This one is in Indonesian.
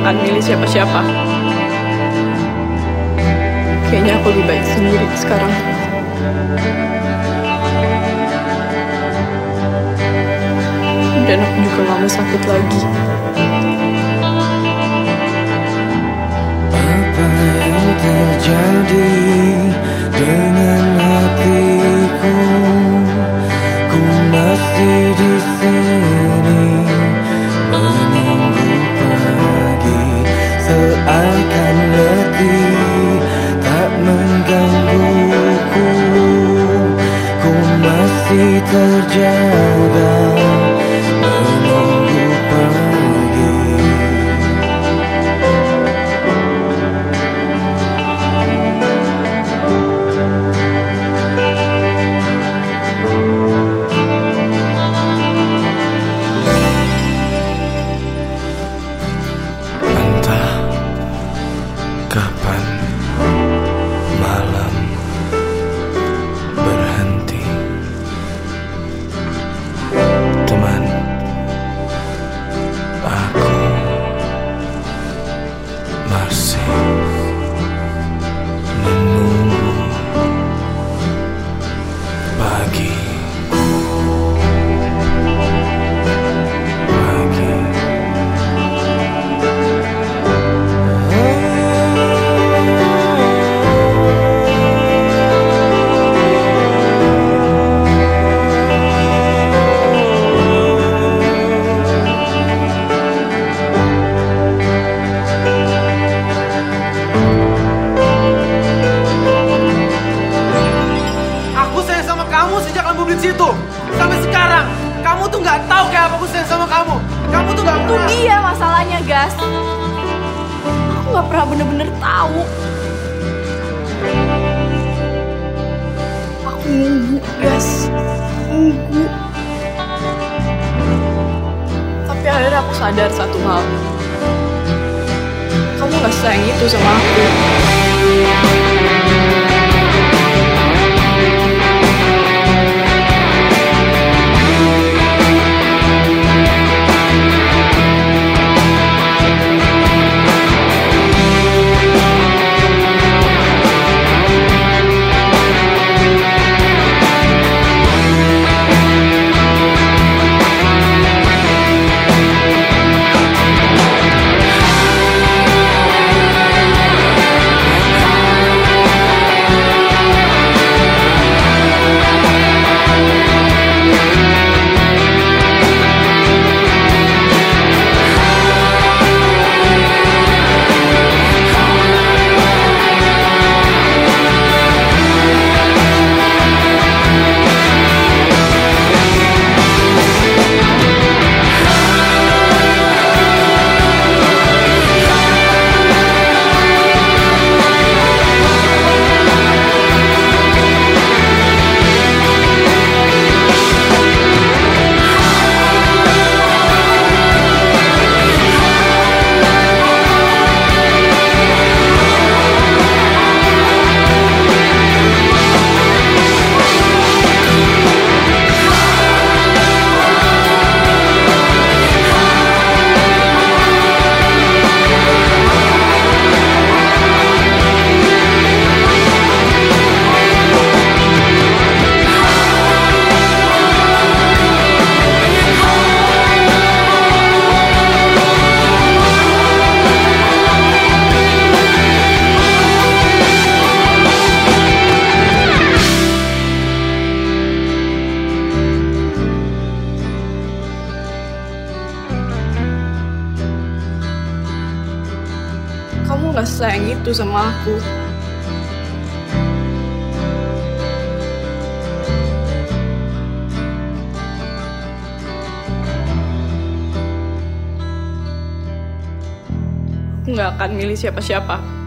akan milih siapa-siapa. Kayaknya aku lebih baik sendiri sekarang. Dan aku juga gak mau sakit lagi. Apa yang terjadi dengan hatiku? Ku masih di sini menunggu pagi, seakan letih tak menggangguku. Ku masih terjaga menunggu pagi. Entah kapan malam berhenti, teman, aku masih menunggu pagi. Aku sayang sama kamu sejak kamu beli situ sampai sekarang. Kamu tuh nggak tahu kayak apa aku sayang sama kamu. Kamu tuh nggak Itu pernah. dia masalahnya, Gas. Aku gak pernah bener-bener tahu. Aku nunggu, Gas. Nunggu. Tapi akhirnya aku sadar satu hal. Kamu gak sayang itu sama aku. Kamu gak sayang itu sama aku. Aku gak akan milih siapa-siapa.